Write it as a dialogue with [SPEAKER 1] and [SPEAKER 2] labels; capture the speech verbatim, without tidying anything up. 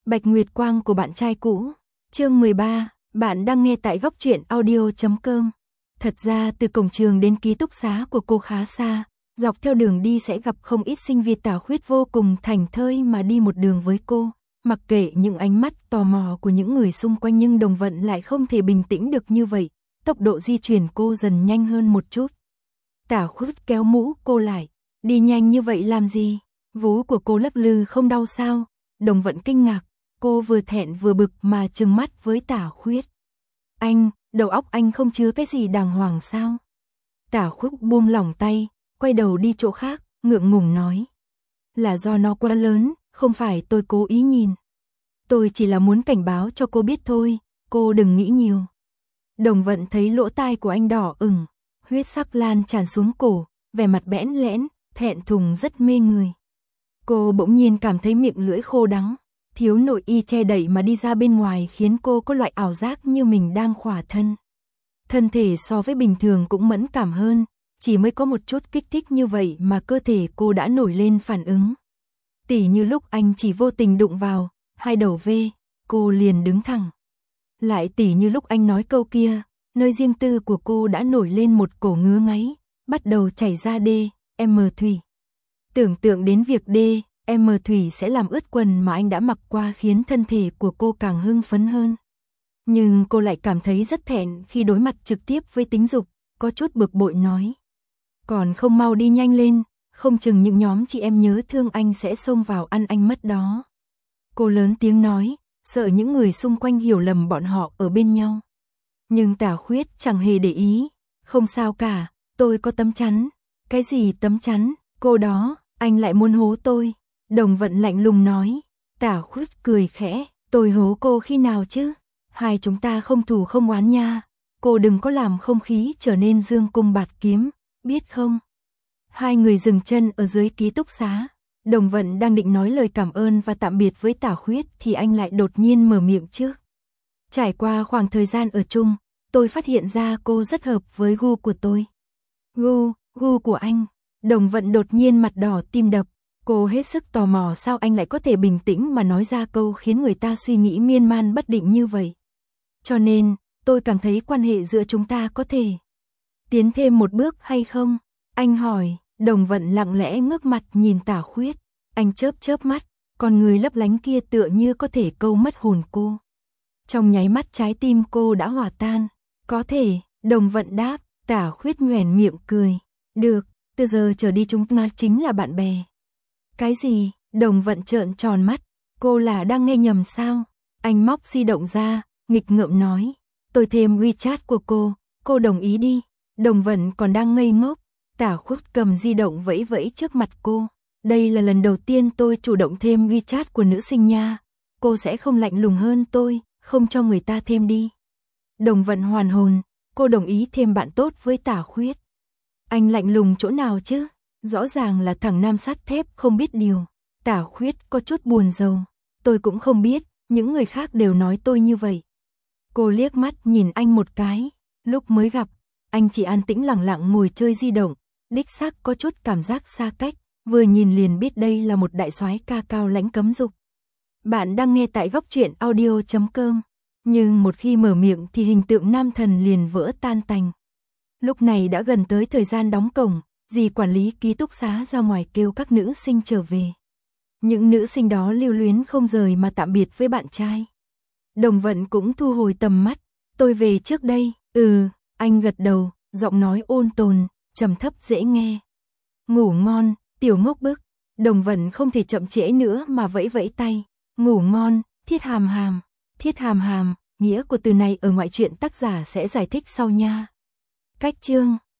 [SPEAKER 1] Bạch Nguyệt Quang của bạn trai cũ. Chương mười ba, bạn đang nghe tại góc truyện audio chấm com. Thật ra từ cổng trường đến ký túc xá của cô khá xa, dọc theo đường đi sẽ gặp không ít sinh viên Tả Khuyết vô cùng thảnh thơi mà đi một đường với cô, mặc kệ những ánh mắt tò mò của những người xung quanh, nhưng Đồng Vận lại không thể bình tĩnh được như vậy, tốc độ di chuyển cô dần nhanh hơn một chút. Tả Khuyết kéo mũ cô lại, đi nhanh như vậy làm gì? Vú của cô lắc lư không đau sao? Đồng Vận kinh ngạc, cô vừa thẹn vừa bực mà trừng mắt với Tả Khuyết. Anh, đầu óc anh không chứa cái gì đàng hoàng sao? Tả Khuyết buông lỏng tay, quay đầu đi chỗ khác, ngượng ngùng nói. Là do nó quá lớn, không phải tôi cố ý nhìn. Tôi chỉ là muốn cảnh báo cho cô biết thôi, cô đừng nghĩ nhiều. Đồng Vận thấy lỗ tai của anh đỏ ửng, huyết sắc lan tràn xuống cổ, vẻ mặt bẽn lẽn, thẹn thùng rất mê người. Cô bỗng nhiên cảm thấy miệng lưỡi khô đắng, thiếu nội y che đậy mà đi ra bên ngoài khiến cô có loại ảo giác như mình đang khỏa thân. Thân thể so với bình thường cũng mẫn cảm hơn, chỉ mới có một chút kích thích như vậy mà cơ thể cô đã nổi lên phản ứng. Tỉ như lúc anh chỉ vô tình đụng vào, hai đầu vê, cô liền đứng thẳng. Lại tỉ như lúc anh nói câu kia, nơi riêng tư của cô đã nổi lên một cổ ngứa ngáy, bắt đầu chảy ra đê, em thủy. Tưởng tượng đến việc đê, em thủy sẽ làm ướt quần mà anh đã mặc qua khiến thân thể của cô càng hưng phấn hơn. Nhưng cô lại cảm thấy rất thẹn khi đối mặt trực tiếp với tính dục, có chút bực bội nói. Còn không mau đi nhanh lên, không chừng những nhóm chị em nhớ thương anh sẽ xông vào ăn anh mất đó. Cô lớn tiếng nói, sợ những người xung quanh hiểu lầm bọn họ ở bên nhau. Nhưng Tả Khuyết chẳng hề để ý, không sao cả, tôi có tấm chắn. Cái gì tấm chắn, cô đó, anh lại muốn hố tôi. Đồng Vận lạnh lùng nói. Tả Khuyết cười khẽ, tôi hố cô khi nào chứ? Hai chúng ta không thù không oán nha. Cô đừng có làm không khí trở nên dương cung bạt kiếm, biết không? Hai người dừng chân ở dưới ký túc xá. Đồng Vận đang định nói lời cảm ơn và tạm biệt với Tả Khuyết thì anh lại đột nhiên mở miệng trước. Trải qua khoảng thời gian ở chung, tôi phát hiện ra cô rất hợp với gu của tôi. Gu, gu của anh. Đồng Vận đột nhiên mặt đỏ tim đập. Cô hết sức tò mò sao anh lại có thể bình tĩnh mà nói ra câu khiến người ta suy nghĩ miên man bất định như vậy. Cho nên, tôi cảm thấy quan hệ giữa chúng ta có thể tiến thêm một bước hay không? Anh hỏi. Đồng Vận lặng lẽ ngước mặt nhìn Tả Khuyết. Anh chớp chớp mắt, con người lấp lánh kia tựa như có thể câu mất hồn cô. Trong nháy mắt trái tim cô đã hòa tan. Có thể, Đồng Vận đáp. Tả Khuyết nhoẻn miệng cười. Được, từ giờ trở đi chúng ta chính là bạn bè. Cái gì? Đồng Vận trợn tròn mắt. Cô là đang nghe nhầm sao? Anh móc di động ra, nghịch ngợm nói. Tôi thêm WeChat của cô, cô đồng ý đi. Đồng Vận còn đang ngây ngốc. Tả Khuyết cầm di động vẫy vẫy trước mặt cô. Đây là lần đầu tiên tôi chủ động thêm WeChat của nữ sinh nha. Cô sẽ không lạnh lùng hơn tôi, không cho người ta thêm đi. Đồng Vận hoàn hồn, cô đồng ý thêm bạn tốt với Tả Khuyết. Anh lạnh lùng chỗ nào chứ? Rõ ràng là thằng nam sắt thép không biết điều. Tả Khuyết có chút buồn rầu. Tôi cũng không biết, những người khác đều nói tôi như vậy. Cô liếc mắt nhìn anh một cái. Lúc mới gặp, anh chỉ an tĩnh lặng lặng ngồi chơi di động. Đích xác có chút cảm giác xa cách, vừa nhìn liền biết đây là một đại soái ca cao lãnh cấm dục. Bạn đang nghe tại góc truyện audio chấm com. Nhưng một khi mở miệng thì hình tượng nam thần liền vỡ tan tành. Lúc này đã gần tới thời gian đóng cổng, dì quản lý ký túc xá ra ngoài kêu các nữ sinh trở về. Những nữ sinh đó lưu luyến không rời mà tạm biệt với bạn trai. Đồng Vận cũng thu hồi tầm mắt. Tôi về trước đây. Ừ, anh gật đầu, giọng nói ôn tồn, trầm thấp dễ nghe. Ngủ ngon, tiểu ngốc bức. Đồng Vận không thể chậm trễ nữa mà vẫy vẫy tay. Ngủ ngon, thiết hàm hàm. Thiết hàm hàm, nghĩa của từ này ở ngoại truyện tác giả sẽ giải thích sau nha. Cách chương